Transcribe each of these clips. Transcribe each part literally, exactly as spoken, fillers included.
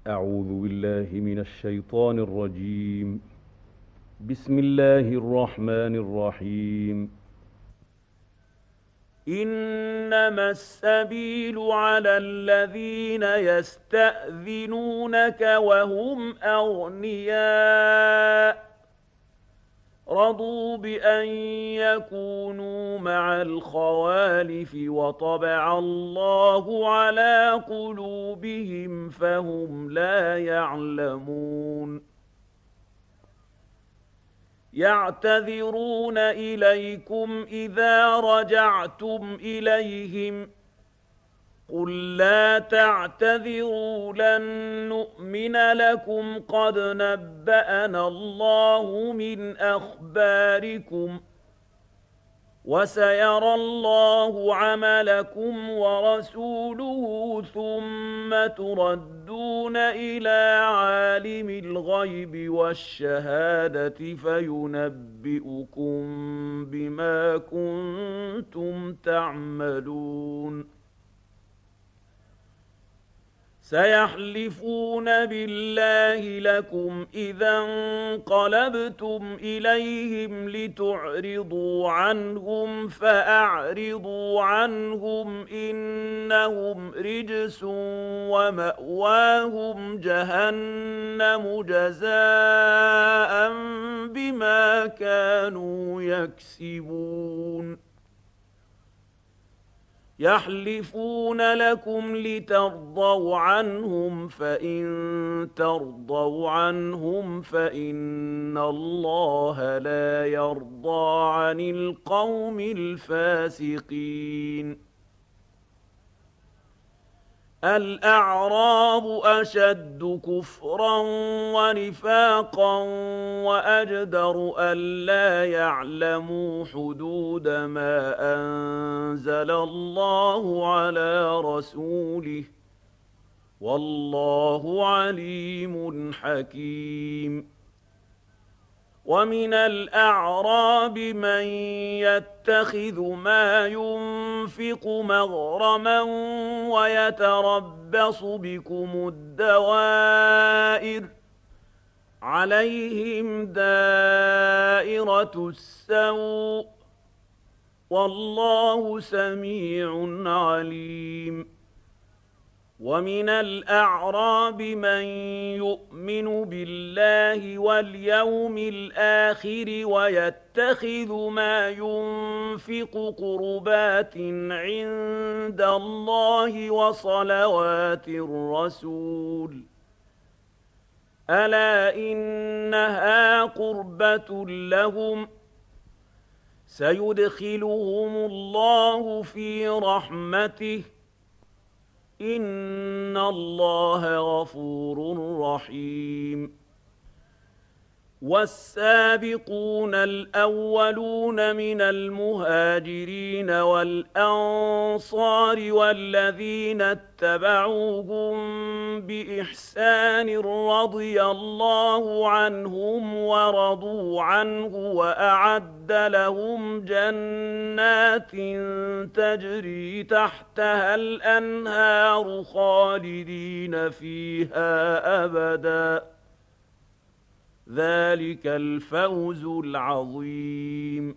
أعوذ بالله من الشيطان الرجيم. بسم الله الرحمن الرحيم. إنما السبيل على الذين يستأذنونك وهم أغنياء رضوا بأن يكونوا مع الخوالف وطبع الله على قلوبهم فهم لا يعلمون. يعتذرون إليكم إذا رجعتم إليهم قل لا تعتذروا لن نؤمن لكم قد نبأنا الله من أخباركم وسيرى الله عملكم ورسوله ثم تردون إلى عالم الغيب والشهادة فينبئكم بما كنتم تعملون. سيحلفون بالله لكم إذا انقلبتم إليهم لتعرضوا عنهم فأعرضوا عنهم إنهم رجس ومأواهم جهنم جزاء بما كانوا يكسبون. يحلفون لكم لترضوا عنهم فإن ترضوا عنهم فإن الله لا يرضى عن القوم الفاسقين. الأعراب أشد كفرا ونفاقا وأجدر ألا يعلموا حدود ما أنزل الله على رسوله والله عليم حكيم. ومن الأعراب من يتخذ ما ينفق مغرما ويتربص بكم الدوائر عليهم دائرة السوء والله سميع عليم. ومن الأعراب من يؤمن بالله واليوم الآخر ويتخذ ما ينفق قربات عند الله وصلوات الرسول ألا إنها قربة لهم سيدخلهم الله في رحمته إن الله غفور رحيم. والسابقون الأولون من المهاجرين والأنصار والذين اتبعوهم بإحسان رضي الله عنهم ورضوا عنه وأعد لهم جنات تجري تحتها الأنهار خالدين فيها أبداً ذلك الفوز العظيم.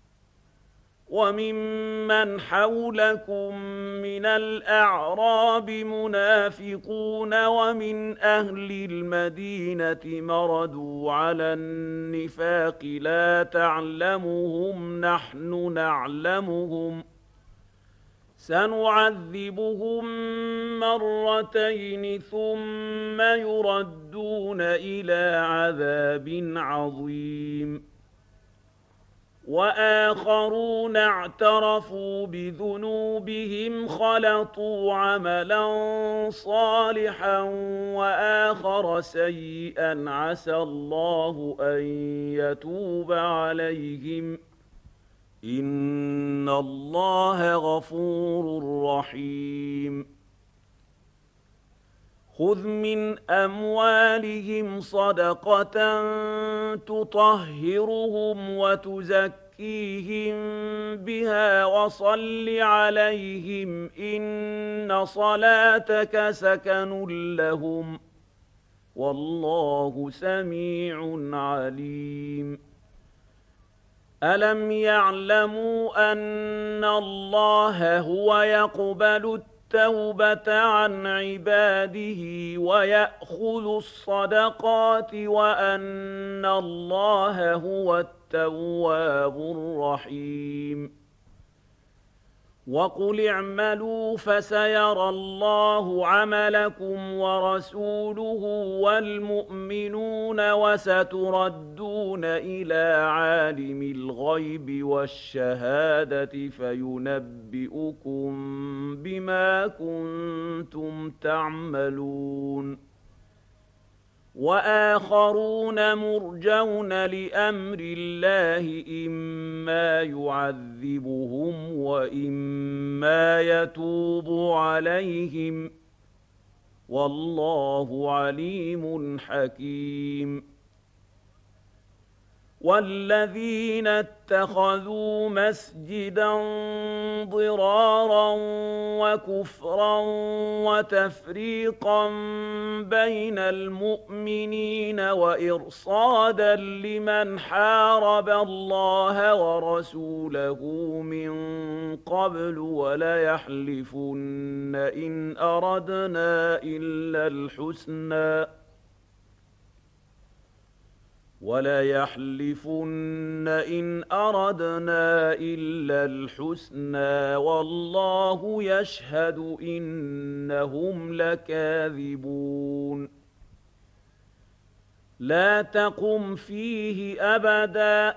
وممن حولكم من الأعراب منافقون ومن أهل المدينة مردوا على النفاق لا تعلمهم نحن نعلمهم سنعذبهم مرتين ثم يردون إلى عذاب عظيم. وآخرون اعترفوا بذنوبهم خلطوا عملا صالحا وآخر سيئا عسى الله أن يتوب عليهم إن الله غفور رحيم. خذ من أموالهم صدقة تطهرهم وتزكيهم بها وصل عليهم إن صلاتك سكن لهم والله سميع عليم. ألم يعلموا أن الله هو يقبل التوبة عن عباده ويأخذ الصدقات وأن الله هو التواب الرحيم. وقل اعملوا فسيرى الله عملكم ورسوله والمؤمنون وستردون إلى عالم الغيب والشهادة فينبئكم بما كنتم تعملون. وآخرون مرجون لأمر الله إما يعذبهم وإما يتوب عليهم والله عليم حكيم. والذين اتخذوا مسجدا ضرارا وكفرا وتفريقا بين المؤمنين وإرصادا لمن حارب الله ورسوله من قبل وليحلفن إن أردنا إلا الحسنى وليحلفن إن أردنا إلا الحسنى والله يشهد إنهم لكاذبون. لا تقم فيه أبدا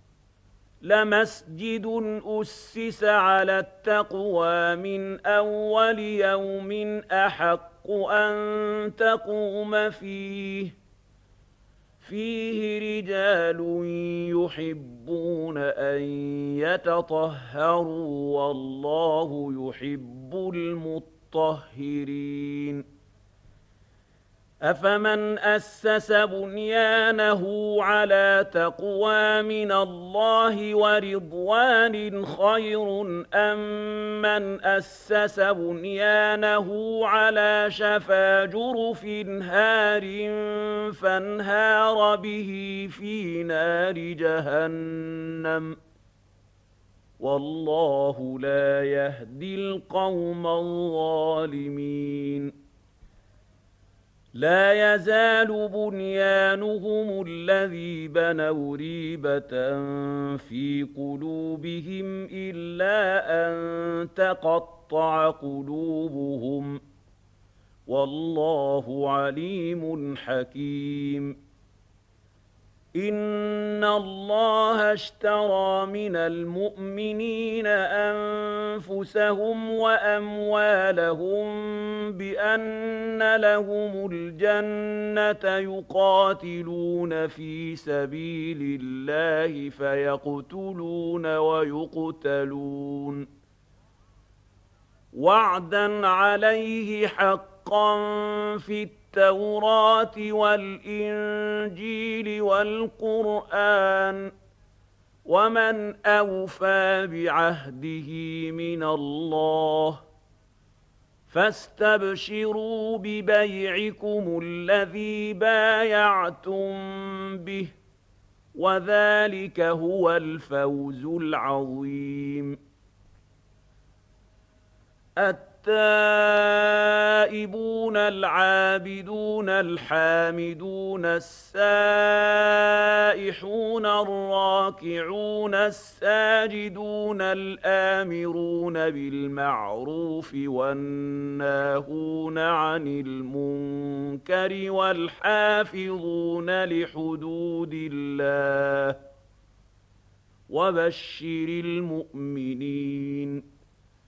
لمسجد أسس على التقوى من أول يوم أحق أن تقوم فيه فيه رجال يحبون أن يتطهروا والله يحب المطهرين. أفمن أسس بنيانه على تقوى من الله ورضوان خير أم من أسس بنيانه على شفا جرف هار فانهار به في نار جهنم والله لا يهدي القوم الظالمين. لا يزال بنيانهم الذي بنوا ريبة في قلوبهم إلا أن تقطع قلوبهم والله عليم حكيم. إن الله اشترى من المؤمنين أنفسهم وأموالهم بأن لهم الجنة يقاتلون في سبيل الله فيقتلون ويقتلون وعدا عليه حقا في التوراة والإنجيل والقرآن ومن أوفى بعهده من الله فاستبشروا ببيعكم الذي بايعتم به وذلك هو الفوز العظيم. التائبون العابدون الحامدون السائحون الراكعون الساجدون الآمرون بالمعروف والناهون عن المنكر والحافظون لحدود الله وبشر المؤمنين.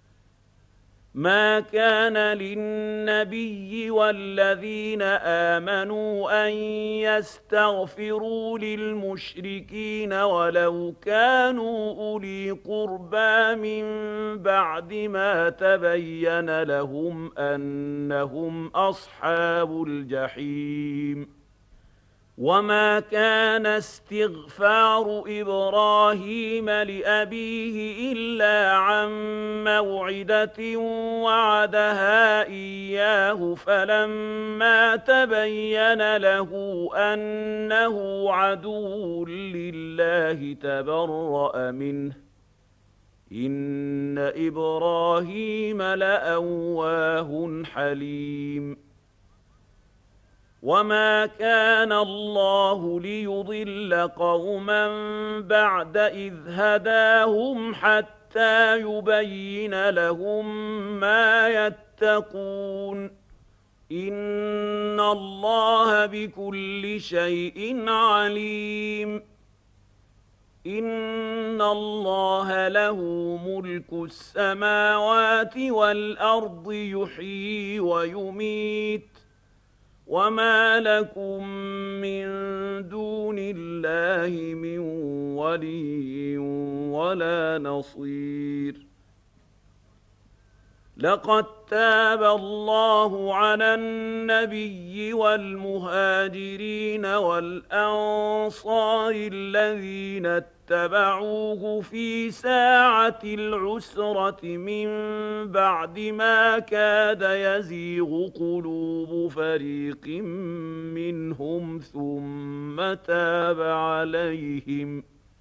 ما كان للنبي والذين آمنوا أن يستغفروا للمشركين ولو كانوا أولي قربى من بعد ما تبين لهم أنهم أصحاب الجحيم وما كان استغفار إبراهيم لأبيه إلا عن موعدة وعدها إياه فلما تبين له أنه عدو لله تبرأ منه إن إبراهيم لأواه حليم وما كان الله ليضل قوما بعد إذ هداهم حتى يبين لهم ما يتقون إن الله بكل شيء عليم إن الله له ملك السماوات والأرض يحيي ويميت وما لكم من دون الله من ولي ولا نصير لقد تاب الله على النبي والمهاجرين والأنصار الذين اتبعوه في ساعة العسرة من بعد ما كاد يزيغ قلوب فريق منهم ثم تاب عليهم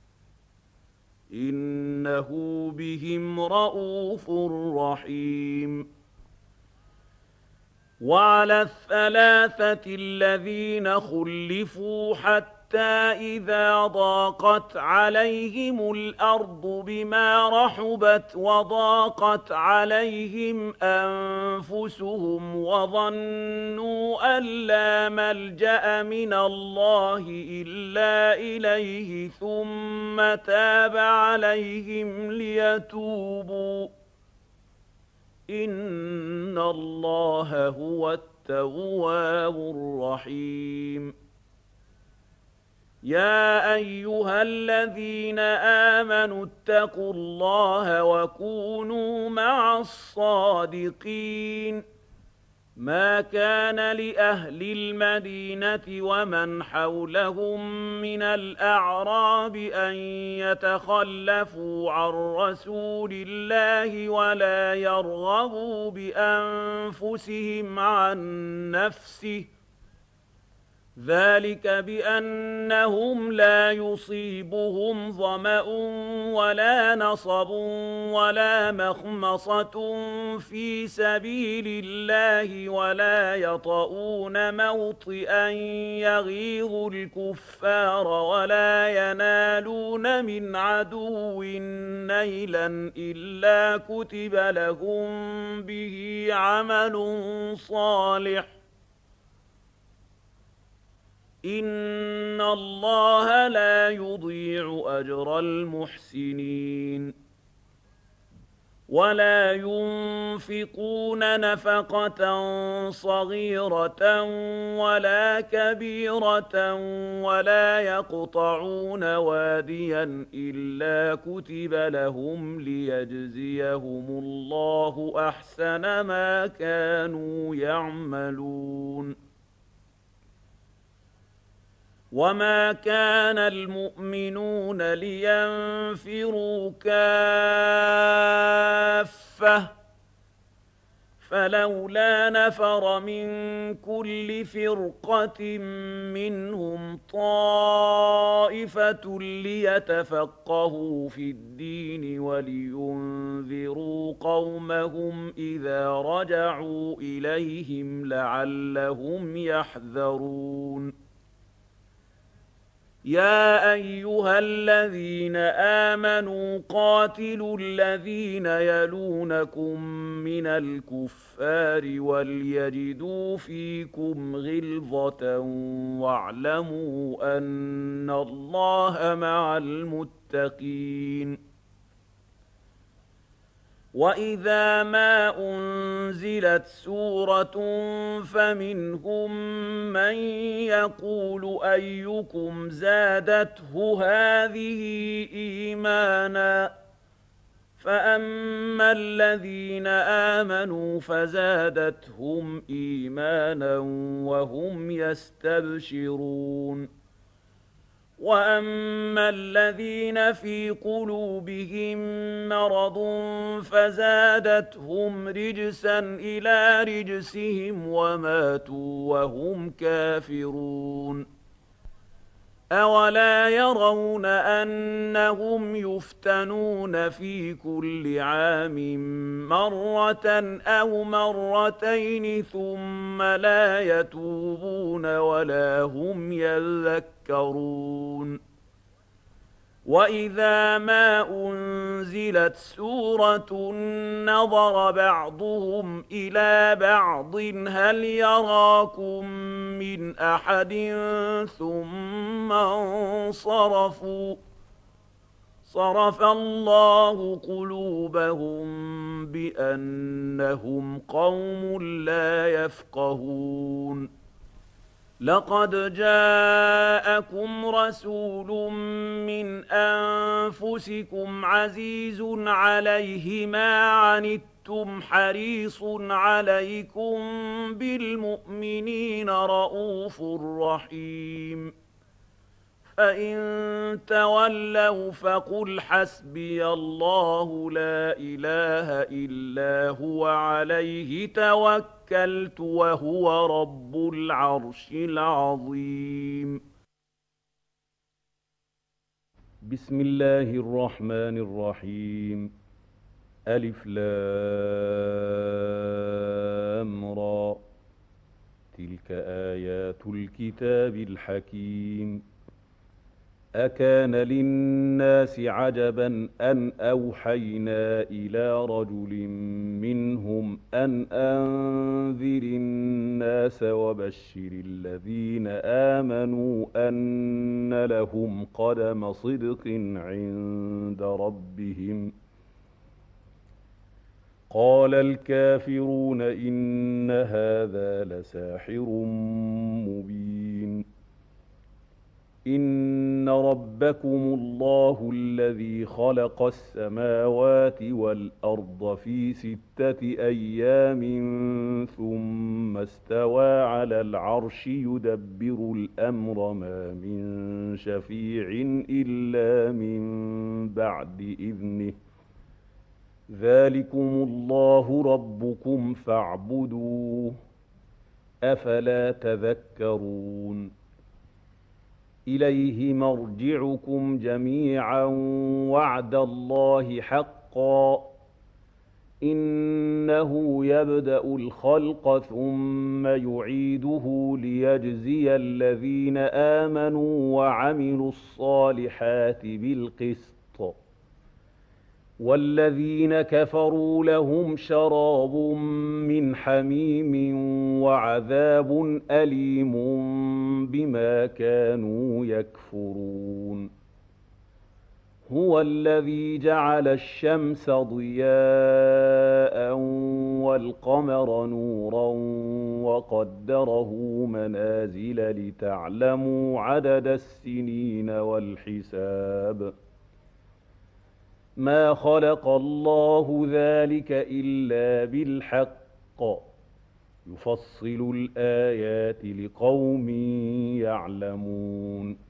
إنه بهم رءوف رحيم وعلى الثلاثة الذين خلفوا حتى إذا ضاقت عليهم الأرض بما رحبت وضاقت عليهم أنفسهم وظنوا أن لا ملجأ من الله إلا إليه ثم تاب عليهم ليتوبوا إن الله هو التواب الرحيم يا أيها الذين آمنوا اتقوا الله وكونوا مع الصادقين ما كان لأهل المدينة ومن حولهم من الأعراب أن يتخلفوا عن رسول الله ولا يرغبوا بأنفسهم عن نفسه ذلك بأنهم لا يصيبهم ظمأ ولا نصب ولا مخمصة في سبيل الله ولا يطؤون موطئا يغيظ الكفار ولا ينالون من عدو نيلا إلا كتب لهم به عمل صالح إن الله لا يضيع أجر المحسنين ولا ينفقون نفقة صغيرة ولا كبيرة ولا يقطعون واديا إلا كتب لهم ليجزيهم الله أحسن ما كانوا يعملون وما كان المؤمنون لينفروا كافة فلولا نفر من كل فرقة منهم طائفة ليتفقهوا في الدين ولينذروا قومهم إذا رجعوا إليهم لعلهم يحذرون يا أيها الذين آمنوا قاتلوا الذين يلونكم من الكفار وليجدوا فيكم غلظة واعلموا أن الله مع المتقين وإذا ما أنزلت سورة فمنهم من يقول أيكم زادته هذه إيمانا فأما الذين آمنوا فزادتهم إيمانا وهم يستبشرون وأما الذين في قلوبهم مرض فزادتهم رجسا إلى رجسهم وماتوا وهم كافرون أولا يرون أنهم يفتنون في كل عام مرة أو مرتين ثم لا يتوبون ولا هم يذكرون وإذا ما أنزلت سورة نظر بعضهم إلى بعض هل يراكم من أحد ثم انصرفوا صرف الله قلوبهم بأنهم قوم لا يفقهون لقد جاءكم رسول من أنفسكم عزيز عليه ما عنتم حريص عليكم بالمؤمنين رءوف رحيم فإن تولوا فقل حسبي الله لا إله إلا هو عليه توكلت وهو رب العرش العظيم بسم الله الرحمن الرحيم ألف لام را تلك آيات الكتاب الحكيم أكان للناس عجبا أن أوحينا إلى رجل منهم أن أنذر الناس وبشر الذين آمنوا أن لهم قدم صدق عند ربهم قال الكافرون إن هذا لساحر مبين إن ربكم الله الذي خلق السماوات والأرض في ستة أيام ثم استوى على العرش يدبر الأمر ما من شفيع إلا من بعد إذنه ذلكم الله ربكم فاعبدوه أفلا تذكرون إليه مرجعكم جميعا وعد الله حقا إنه يبدأ الخلق ثم يعيده ليجزي الذين آمنوا وعملوا الصالحات بالقسط والذين كفروا لهم شراب من حميم وعذاب أليم بما كانوا يكفرون هو الذي جعل الشمس ضياء والقمر نورا وقدره منازل لتعلموا عدد السنين والحساب ما خلق الله ذلك إلا بالحق يفصل الآيات لقوم يعلمون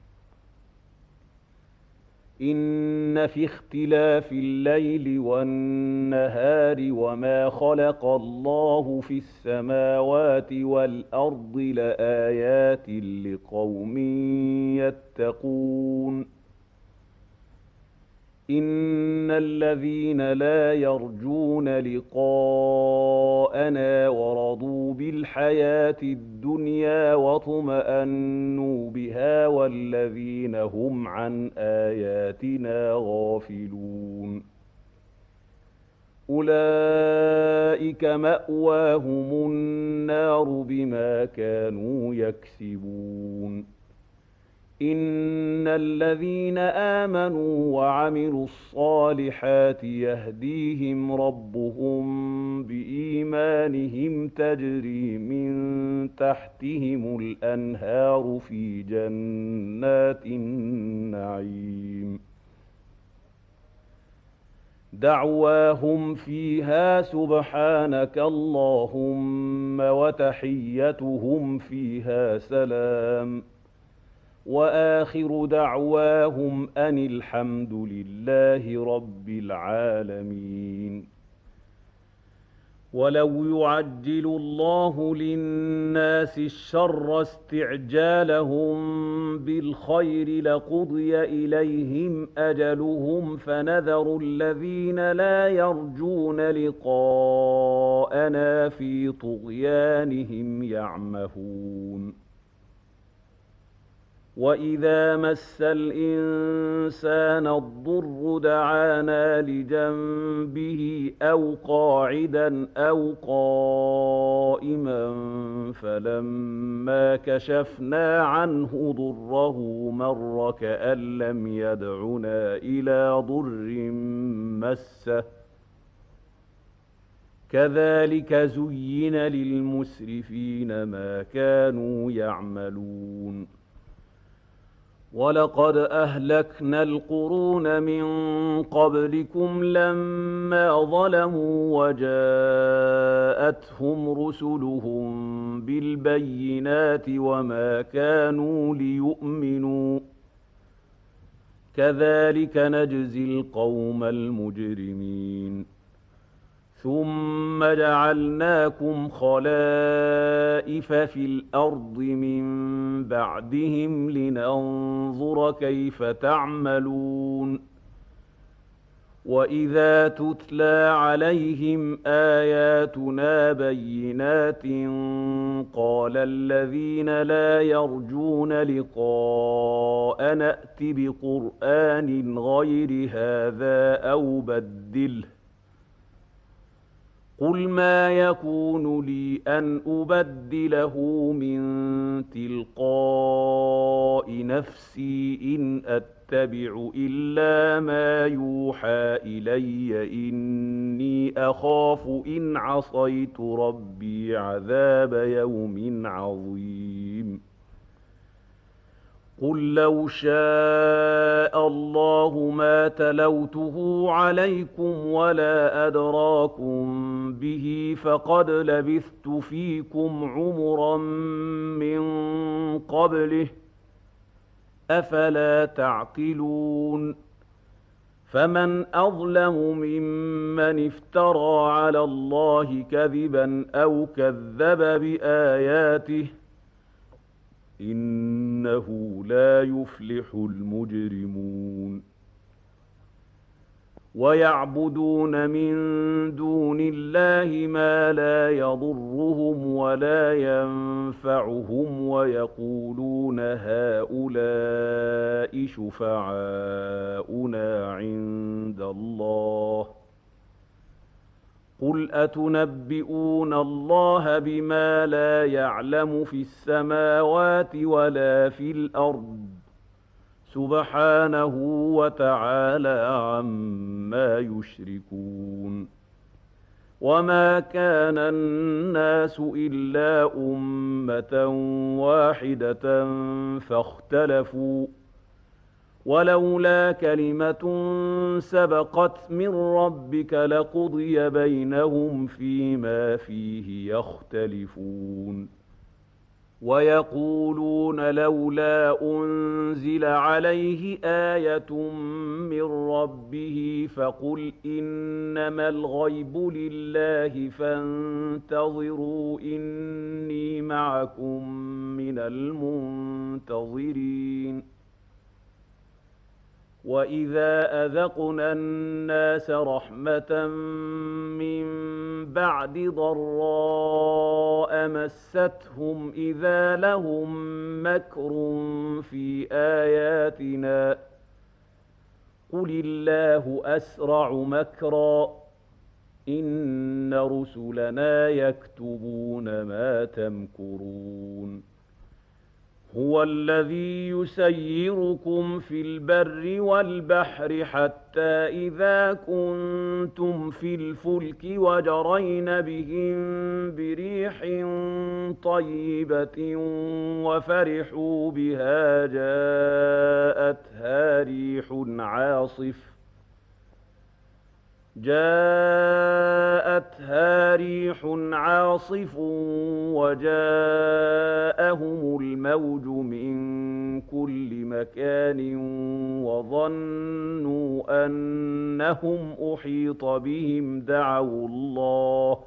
إن في اختلاف الليل والنهار وما خلق الله في السماوات والأرض لآيات لقوم يتقون إن الذين لا يرجون لقاءنا ورضوا بالحياة الدنيا واطمأنوا بها والذين هم عن آياتنا غافلون أولئك مأواهم النار بما كانوا يكسبون إن الذين آمنوا وعملوا الصالحات يهديهم ربهم بإيمانهم تجري من تحتهم الأنهار في جنات النعيم دعواهم فيها سبحانك اللهم وتحيتهم فيها سلام وآخر دعواهم أن الحمد لله رب العالمين. ولو يعجل الله للناس الشر استعجالهم بالخير لقضي إليهم أجلهم فنذر الذين لا يرجون لقاءنا في طغيانهم يعمهون. وإذا مس الإنسان الضر دعانا لجنبه أو قاعدا أو قائما فلما كشفنا عنه ضره مر كأن لم يدعنا إلى ضر مسه كذلك زين للمسرفين ما كانوا يعملون. ولقد أهلكنا القرون من قبلكم لما ظلموا وجاءتهم رسلهم بالبينات وما كانوا ليؤمنوا كذلك نجزي القوم المجرمين. ثم جعلناكم خلائف في الأرض من بعدهم لننظر كيف تعملون. وإذا تتلى عليهم آياتنا بينات قال الذين لا يرجون لقاء نأت بقرآن غير هذا أو بدله قل ما يكون لي أن أبدله من تلقاء نفسي إن أتبع إلا ما يوحى إلي إني أخاف إن عصيت ربي عذاب يوم عظيم. قل لو شاء الله ما تلوته عليكم ولا أدراكم به فقد لبثت فيكم عمرا من قبله أفلا تعقلون. فمن أظلم ممن افترى على الله كذبا أو كذب بآياته إنه لا يفلح المجرمون. ويعبدون من دون الله ما لا يضرهم ولا ينفعهم ويقولون هؤلاء شفعاؤنا عند الله قل أتنبئون الله بما لا يعلم في السماوات ولا في الأرض سبحانه وتعالى عما يشركون. وما كان الناس إلا أمة واحدة فاختلفوا ولولا كلمة سبقت من ربك لقضي بينهم فيما فيه يختلفون. ويقولون لولا أنزل عليه آية من ربه فقل إنما الغيب لله فانتظروا إني معكم من المنتظرين. وإذا أذقنا الناس رحمة من بعد ضراء مستهم إذا لهم مكر في آياتنا قل الله أسرع مكرا إن رسلنا يكتبون ما تمكرون. هو الذي يسيركم في البر والبحر حتى إذا كنتم في الفلك وجرين بهم بريح طيبة وفرحوا بها جاءتها ريح عاصف جاءتها ريح عاصف وجاءهم الموج من كل مكان وظنوا أنهم أحيط بهم دعوا الله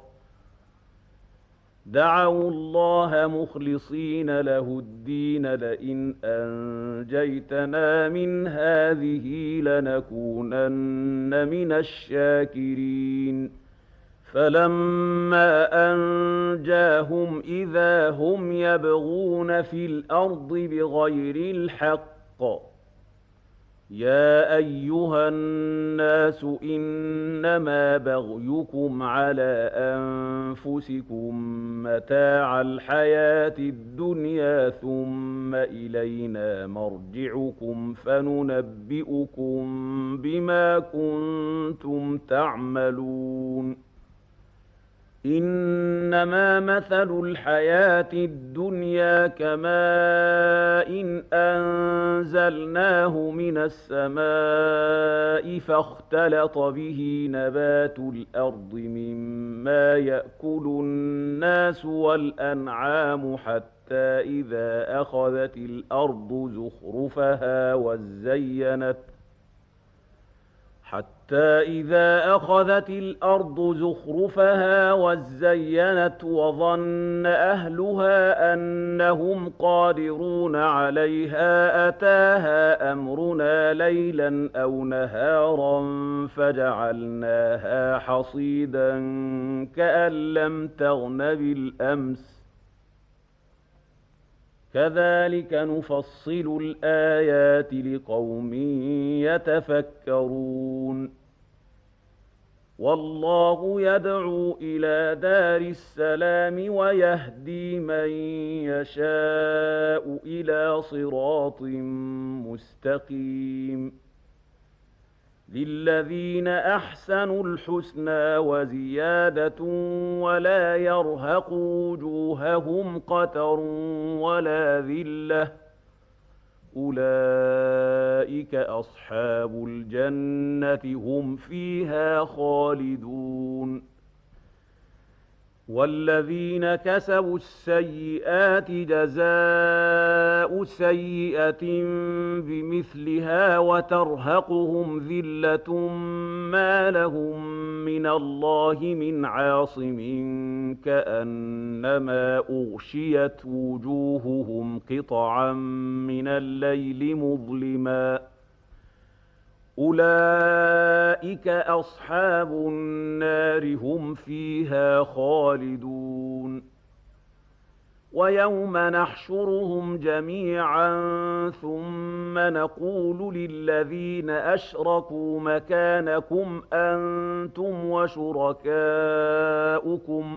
دعوا الله مخلصين له الدين لئن أنجيتنا من هذه لنكونن من الشاكرين فلما أنجاهم إذا هم يبغون في الأرض بغير الحق يا أيها الناس إنما بغيكم على أنفسكم متاع الحياة الدنيا ثم إلينا مرجعكم فننبئكم بما كنتم تعملون إنما مثل الحياة الدنيا كماء إن أنزلناه من السماء فاختلط به نبات الأرض مما يأكل الناس والأنعام حتى إذا أخذت الأرض زخرفها وزينت حتى إذا أخذت الأرض زخرفها وزينت وظن أهلها أنهم قادرون عليها أتاها أمرنا ليلا أو نهارا فجعلناها حصيدا كأن لم تغن بالأمس كذلك نفصل الآيات لقوم يتفكرون والله يدعو إلى دار السلام ويهدي من يشاء إلى صراط مستقيم للذين أحسنوا الحسنى وزيادة ولا يرهق وجوههم قتر ولا ذلة أولئك أصحاب الجنة هم فيها خالدون والذين كسبوا السيئات جزاء سيئة بمثلها وترهقهم ذلة ما لهم من الله من عاصم كأنما أغشيت وجوههم قطعا من الليل مظلما أولئك أصحاب النار هم فيها خالدون ويوم نحشرهم جميعا ثم نقول للذين أشركوا مكانكم أنتم وشركاؤكم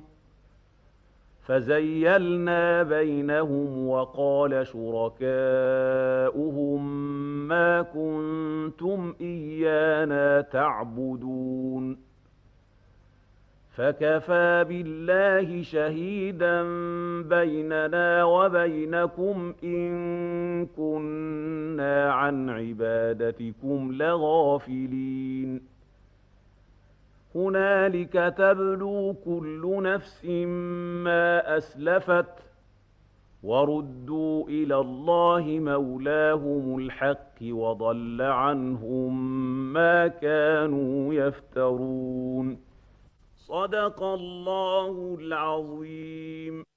فزيلنا بينهم وقال شركاؤهم ما كنتم إيانا تعبدون فكفى بالله شهيدا بيننا وبينكم إن كنا عن عبادتكم لغافلين هنالك تبلو كل نفس ما أسلفت وردوا إلى الله مولاهم الحق وضل عنهم ما كانوا يفترون صدق الله العظيم.